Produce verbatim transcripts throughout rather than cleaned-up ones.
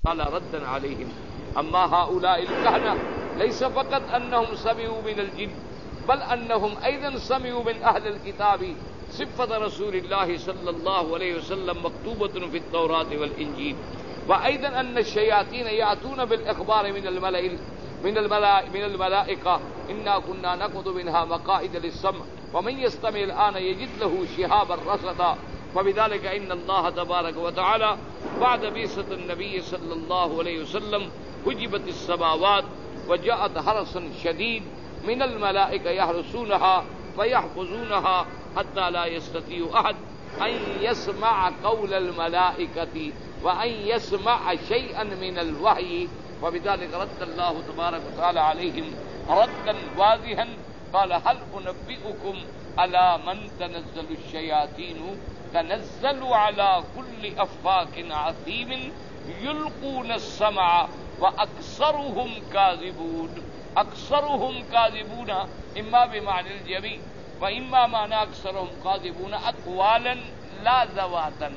تعالى ردا عليهم. أما هؤلاء الكهنة ليس فقط أنهم سمعوا من الجن بل أنهم أيضا سمعوا من أهل الكتاب صفة رسول الله صلى الله عليه وسلم مكتوبة في التوراة والإنجيل، وأيضا أن الشياطين يأتون بالإخبار من الملائكة من الملائكة من الملائكة إنا كنا نقعد منها مقاعد للسمع ومن يستمع الآن يجد له شهابا رصدا. فبذلك إن الله تبارك وتعالى بعد بعثة النبي صلى الله عليه وسلم حجبت السماوات وجاءت حرسا شديد من الملائكة يحرسونها فيحفظونها حتى لا يستطيع أحد أن يسمع قول الملائكة وأن يسمع شيئا من الوحي. فبذلك رد الله تبارك وتعالى عليهم ردا واضحا قال هل أنبئكم على من تنزل الشياطين تنزل على كل أفاك عثيم يلقون السمع وأكثرهم كاذبون. أكثرهم كاذبون إما بمعنى الجميع وإما معنى أكثرهم كاذبون أقوالا لا ذواتا.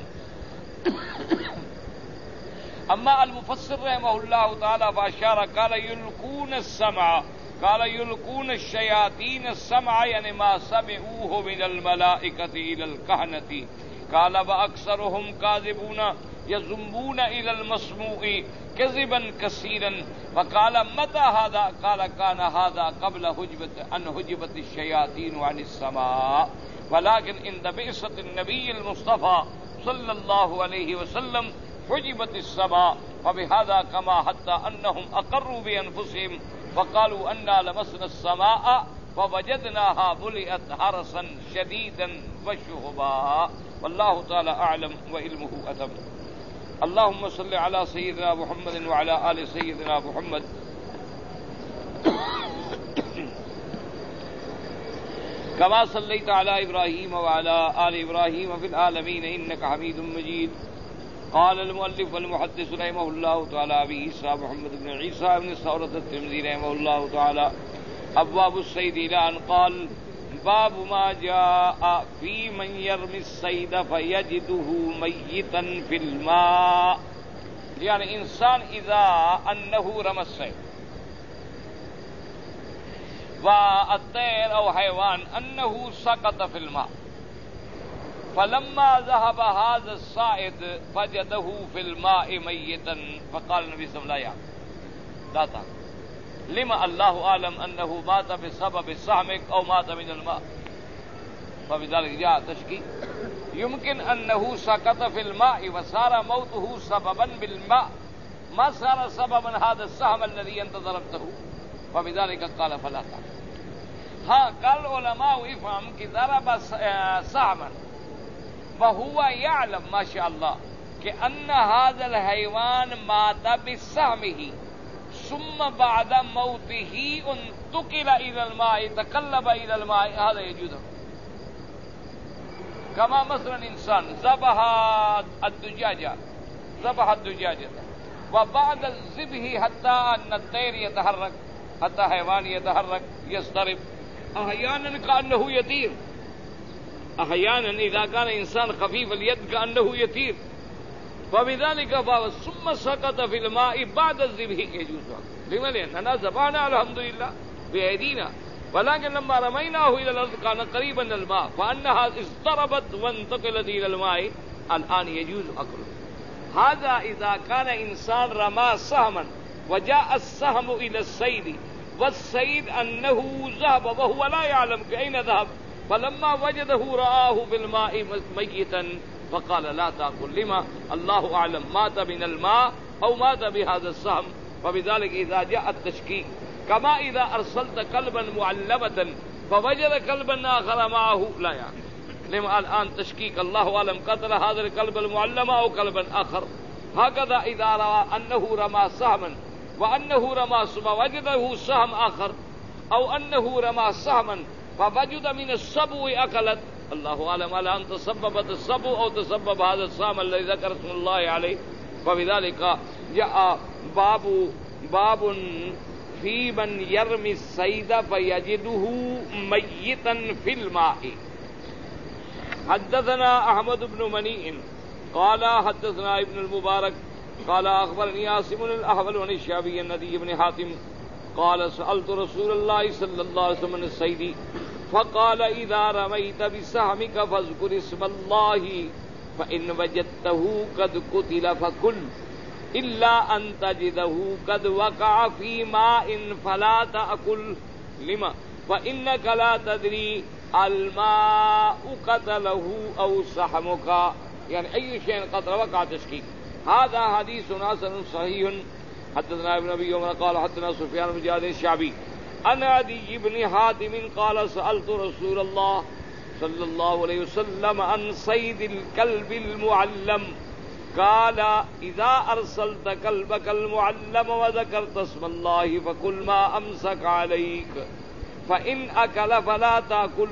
أما المفسر رحمه الله تعالى فأشار قال يلقون السمع قال يلقون الشياطين السمع يعني ما سمعوه من الملائكة إلى الكهنة. قال وأكثرهم كاذبون يذمون إلى المسموع كذبا كثيرا. وقال متى هذا قال كان هذا قبل هجبة أن هجبت الشياطين عن السماء، ولكن عند بعثة النبي المصطفى صلى الله عليه وسلم حجبت السماء. وبهذا كما حتى أنهم أقروا بأنفسهم وقالوا أنا لمسنا السماء فوجدناها ملئت حرسا شديدا وشهبا. والله تعالى أعلم وعلمه أتم. اللهم صل على سيدنا محمد وعلى آل سيدنا محمد كما صليت على إبراهيم وعلى آل إبراهيم في العالمين إنك حميد مجيد. قال المؤلف والمحدث رحمه الله تعالى أبي عيسى محمد بن عيسى بن ثورة الترمذي رحمه الله تعالى أبواب الصيد إلى أن قال باب ما جاء في من يرمي الصيد فيجده ميتا في الماء. يعني انسان اذا انه رمى الصيد والطير او حيوان انه سقط في الماء فلما ذهب هذا الصائد فجده في الماء ميتا فقال النبي صلى الله عليه وسلم لا تعلم لما الله أعلم أنه مات بسبب سهمك أو مات من الماء. فبذلك جاء تشكي يمكن أنه سقط في الماء وصار موته سببا بالماء ما صار سببا هذا السهم الذي أنت ضربته. فبذلك قال فلا تعلم. ها قال العلماء يفهم كي ضرب سهما وهو يعلم ما شاء الله كأن هذا الحيوان مات بسهمه ثم بعد موته انتقل إلى الماء تقلب إلى الماء هذا يجوز. كما مثلا إنسان ذبح الدجاجة ذبح الدجاجة وبعد الذبح حتى أن الطير يتحرك حتى حيوان يتحرك يضطرب أحيانا كأنه يطير أحيانا إذا كان إنسان خفيف اليد كأنه يطير. فبذلك ثم سقط في الماء بعد الذبح يجوز. لما؟ لأننا ذبحنا الحمد لله بأيدينا ولكن لما رميناه إلى الأرض كان قريبا من الماء فأنها اضطربت وانتقلت إلى الماء الآن يجوز أكله. هذا إذا كان إنسان رمى سهما وجاء السهم إلى الصيد والصيد أنه ذهب وهو لا يعلم أين ذهب فلما وجده رآه في الماء ميتا فقال لا تأكل. لما؟ الله أعلم مات من الماء أو مات بهذا السهم. فبذلك إذا جاء التشكيك كما إذا أرسلت كلبا معلمة فوجد كلبا آخر معه لا يعني. لما الآن تشكيك الله أعلم قتل هذا الكلب المعلم أو كلبا آخر. هكذا إذا رأى أنه رمى سهما وأنه رمى وجده سهم آخر أو أنه رمى سهما فوجد من السبو أكلت الله أعلم على أن تسببت السبو أو تسبب هذا السهم الذي ذكر اسم الله عليه. فبذلك جاء باب باب في من يرمي الصيد فيجده ميتا في الماء. حدثنا أحمد بن منيع قال حدثنا ابن المبارك قال أخبرني عاصم الأحول عن الشعبي عن عدي بن حاتم قال سألت رسول الله صلى الله عليه وسلم عن الصيد فقال إذا رميت بسهمك فاذكر اسم الله فإن وجدته قد قتل فكل إلا أن تجده قد وقع في ماء فلا تأكل لما فإنك لا تدري الماء قتله أو سحمك يعني أي شيء قتل وقع تشكيك. هذا حديث حسن صحيح. حدثنا ابن أبي عمر قال حدثنا سفيان بن جعد الشعبي عن عدي بن حاتم قال سألت رسول الله صلى الله عليه وسلم عن صيد الكلب المعلم قال إذا أرسلت كلبك المعلم وذكرت اسم الله فكل ما أمسك عليك فإن أكل فلا تأكل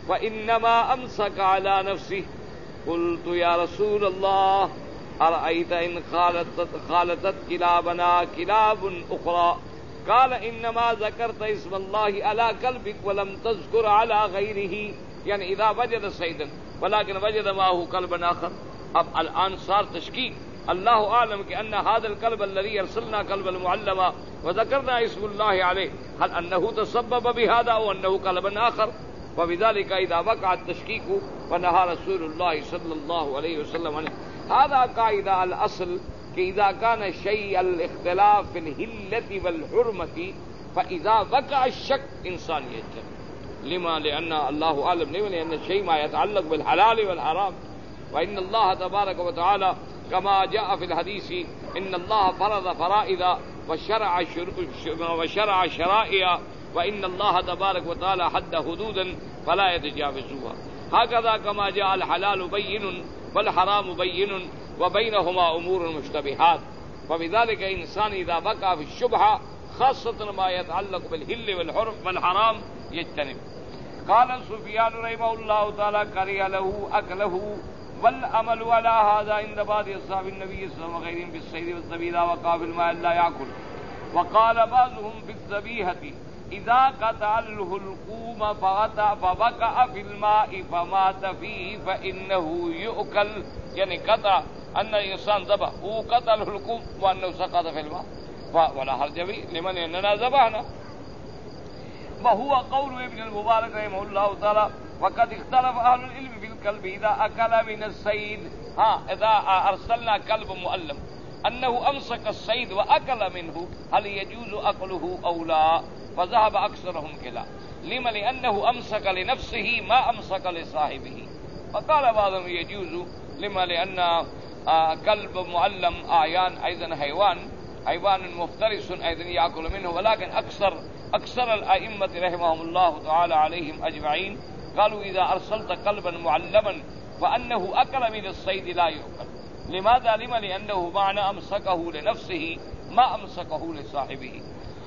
فإنما أمسك على نفسه. قلت يا رسول الله أرأيت إن خالطت, خالطت كلابنا كلاب أخرى قال إنما ذكرت اسم الله على كلبك ولم تذكر على غيره يعني إذا وجد صيدا ولكن وجد معه كلبا آخر. اب الآن صار تشكيك. الله أعلم كأن هذا الكلب الذي أرسلنا كلب المعلم وذكرنا اسم الله عليه هل أنه تسبب بهذا أو أنه كلب آخر. وبذلك إذا وقع التشكيك ونهى رسول الله صلى الله عليه وسلم عنه. هذا قاعدة الأصل کہ إذا كان شيء الاختلاف في الهلة والحرمة فإذا وقع الشك إنسان يجتنب. لما لأن الله أعلم لما لأن الشيء ما يتعلق بالحلال والحرام. وإن الله تبارك وتعالى كما جاء في الحديث إن الله فرض فرائض وشرع وشرع شرائع وإن الله تبارك وتعالى حد حدودا فلا يتجاوزوها. هكذا كما جاء الحلال بين والحرام بين وبينهما أمور مشتبهات. وبذلك إنسان إذا وقع في الشبهة خاصة ما يتعلق بالهل والحرم والحرام يجتنب. قال سفيان رحمه الله تعالى كره له أكله والعمل على هذا عند بعض أصحاب النبي صلى الله عليه وسلم وغيرهم بالصيد والذبيح إذا وقع في الماء لا يأكل. وقال بعضهم في الذبيحة إذا قطع الحلقوم فوقع في الماء فمات فيه فإنه يؤكل يعني قطع أن الإنسان ذبح وقطع الحلقوم وأنه سقط في الماء ولا حرج به لمن أننا ذبحنا. وهو قول ابن المبارك رحمه الله تعالى وقد اختلف أهل العلم في الكلب إذا أكل من الصيد ها إذا أرسلنا كلب مؤلم أنه أمسك الصيد وأكل منه هل يجوز أكله أو لا. فذهب أكثرهم كلا. لما لأنه أمسك لنفسه ما أمسك لصاحبه. فقال بعضهم يجوز لما لأن كلب معلم أعيان أيضا حيوان حيوان مفترس أيضا يأكل منه. ولكن أكثر أكثر الأئمة رحمهم الله تعالى عليهم أجمعين قالوا إذا أرسلت كلبا معلما فأنه أكل من الصيد لا يؤكل. لماذا؟ لما لأنه معنى أمسكه لنفسه ما أمسكه لصاحبه.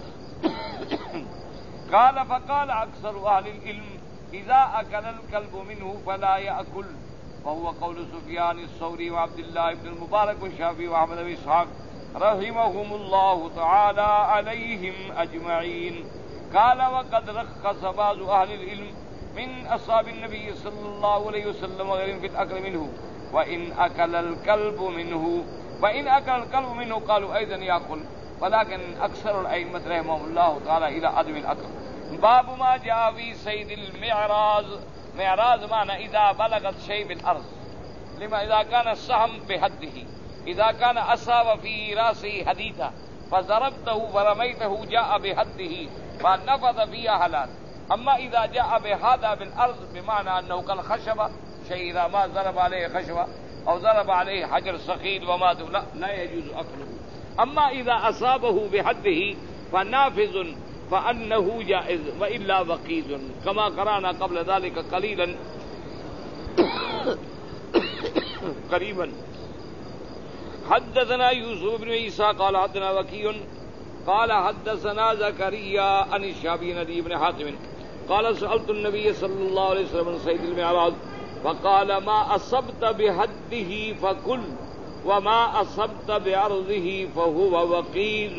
قال فقال أكثر أهل العلم إذا أكل الكلب منه فلا يأكل. وهو قول سفيان الثوري وعبد الله بن المبارك والشافعي وأحمد بن إسحاق رحمهم الله تعالى عليهم أجمعين. قال وقد رخص بعض أهل العلم من أصحاب النبي صلى الله عليه وسلم وغيرهم في الأكل منه وإن أكل الكلب منه وإن أكل الكلب منه قالوا أيضا يأكل. ولكن أكثر الأئمة رحمهم الله تعالى إلى عدم الأكل. باب ما جاء في صيد المعراض. معراض معنى إذا بلغت شيء بالأرض. لما إذا كان السهم بحده إذا كان أصاب في رأسه حديثا فضربته فرميته جاء بحده فنفذ فيها حلال. أما إذا جاء بهذا بالأرض بمعنى أنه كالخشبة شيء إذا ما ضرب عليه خشبة أو ضرب عليه حجر ثقيل وما لا, لا يجوز أكله. أما إذا أصابه بحده فنافذ فأنه جائز وإلا وقيز كما قرأنا قبل ذلك قليلا قريبا. حدثنا يوسف بن عيسى قال حدثنا وكيع قال حدثنا زكريا عن الشعبي عن عدي بن حاتم قال سألت النبي صلى الله عليه وسلم عن صيد المعراض فقال ما أصبت بحده فكل وما أصبت بعرضه فهو وقيز.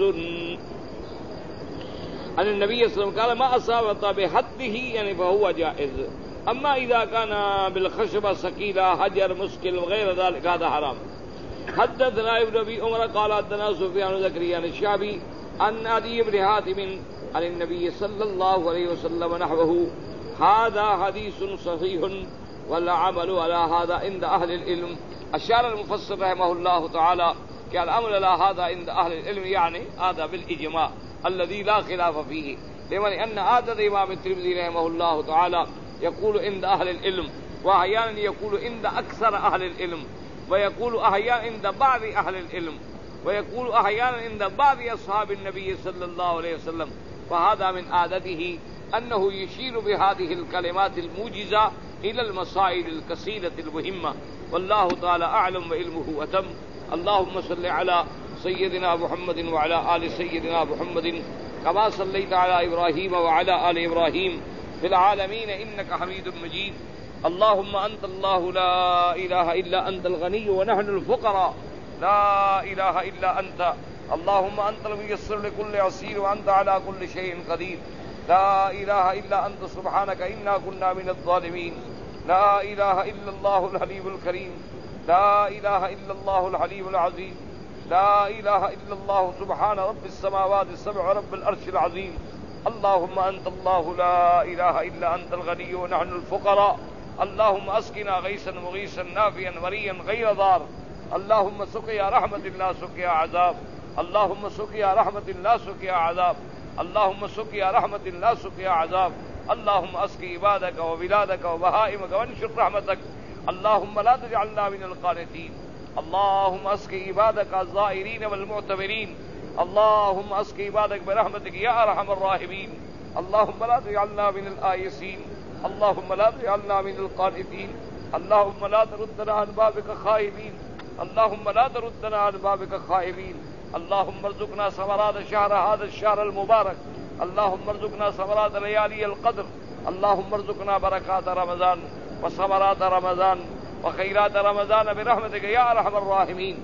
أن النبي صلى الله عليه وسلم قال ما أصبت بحده يعني فهو جائز. أما إذا كان بالخشبة ثقيلة حجر مسكل وغير ذلك هذا حرام. حدثنا ابن ابي عمر قال حدثنا سفيان زكريا الشعبي عن عدي بن حاتم عن النبي صلى الله عليه وسلم نحوه هذا حديث صحيح والعمل على هذا عند اهل العلم. اشار المفسر رحمه الله تعالى کہ العمل على هذا عند اهل العلم يعني هذا بالاجماع الذي لا خلاف فيه، لمن ان عادة امام الترمذي رحمه الله تعالى يقول عند اهل العلم، واحيانا يقول عند اكثر اهل العلم، ويقول احيانا عند بعض اهل العلم، ويقول احيانا عند بعض اصحاب النبي صلى الله عليه وسلم. فهذا من عادته انه يشير بهذه الكلمات الموجزة الى المسائل الكثيرة المهمة، والله تعالى اعلم وعلمه اتم. اللهم صل على سيدنا محمد وعلى آل سيدنا محمد كما صليت على إبراهيم وعلى آل إبراهيم في العالمين إنك حميد مجيد. اللهم أنت الله لا إله إلا أنت الغني ونحن الفقراء لا إله إلا أنت. اللهم أنت الميسر لكل عسير وأنت على كل شيء قدير. لا إله إلا أنت سبحانك إنا كنا من الظالمين. لا إله إلا الله الحليم الكريم. لا إله إلا الله الحليم العظيم. لا إله إلا الله سبحان رب السماوات السبع رب العرش العظيم. اللهم أنت الله لا إله إلا أنت الغني ونحن الفقراء. اللهم أسقنا غيثا مغيثا نافعا مريا غير ضار. اللهم سقيا رحمة لا سقيا عذاب. اللهم سقيا رحمة لا سقيا عذاب. اللهم سقيا رحمة لا سقيا عذاب. اللهم أسقي عبادك وبلادك وبهائمك وانشر رحمتك. اللهم لا تجعلنا من القانتين. اللهم اسقي عبادك الزائرين والمعتبرين. اللهم اسقي عبادك برحمتك يا ارحم الراحمين. اللهم لا تجعلنا من الآيسين. اللهم لا تجعلنا من القانتين. اللهم لا تردنا عن بابك خائبين. اللهم لا تردنا عن بابك خائبين. اللهم ارزقنا ثمرات شهر هذا الشهر المبارك. اللهم ارزقنا ثمرات ليالي القدر. اللهم ارزقنا بركات رمضان وثمرات رمضان وخيرات رمضان برحمتك يا ارحم الراحمين.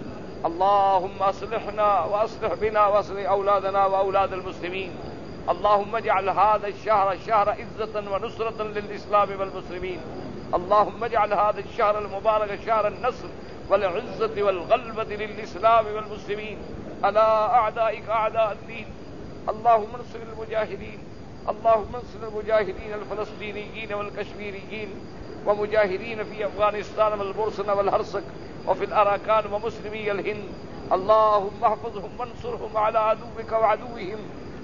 اللهم اصلحنا واصلح بنا واصلح اولادنا واولاد المسلمين. اللهم اجعل هذا الشهر شهر عزة ونصرة للاسلام والمسلمين. اللهم اجعل هذا الشهر المبارك شهر النصر والعزة والغلبة للاسلام والمسلمين على اعدائك اعداء الدين. اللهم انصر المجاهدين. اللهم انصر المجاهدين الفلسطينيين والكشميريين ومجاهدين في افغانستان والبوسنة والهرسك وفي الاراكان ومسلمي الهند. اللهم احفظهم وانصرهم على عدوك وعدوهم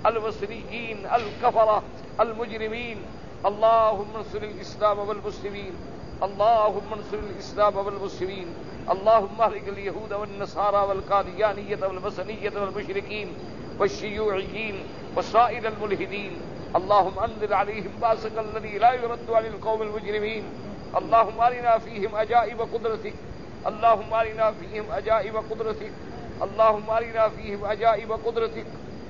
المصريين الكفرة المجرمين. اللهم انصر الاسلام والمسلمين. اللهم انصر الاسلام والمسلمين. اللهم اهلك اليهود والنصارى والقاديانية والمسنية والمشركين والشيوعيين وسائر الملحدين. اللهم انزل عليهم باسك الذي لا يرد عن القوم المجرمين. اللهم ارنا فيهم عجائب قدرتك. اللهم ارنا فيهم عجائب قدرتك. اللهم ارنا فيهم عجائب قدرتك.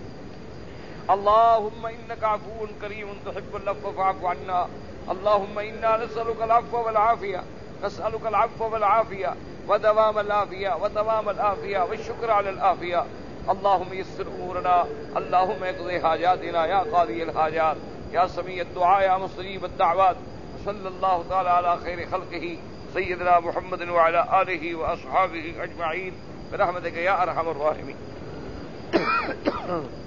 اللهم انك عفو كريم تحب العفو فاعف عنا. اللهم انا نسألك العفو والعافية. نسألك العفو والعافية ودوام العافية وتمام العافية والشكر على العافية. اللهم يسر امورنا. اللهم اقضي حاجاتنا يا قاضي الحاجات يا سميع الدعاء يا مستجيب الدعوات. صلى الله تعالى على خير خلقه سيدنا محمد وعلى آله وأصحابه أجمعين برحمتك يا أرحم الراحمين.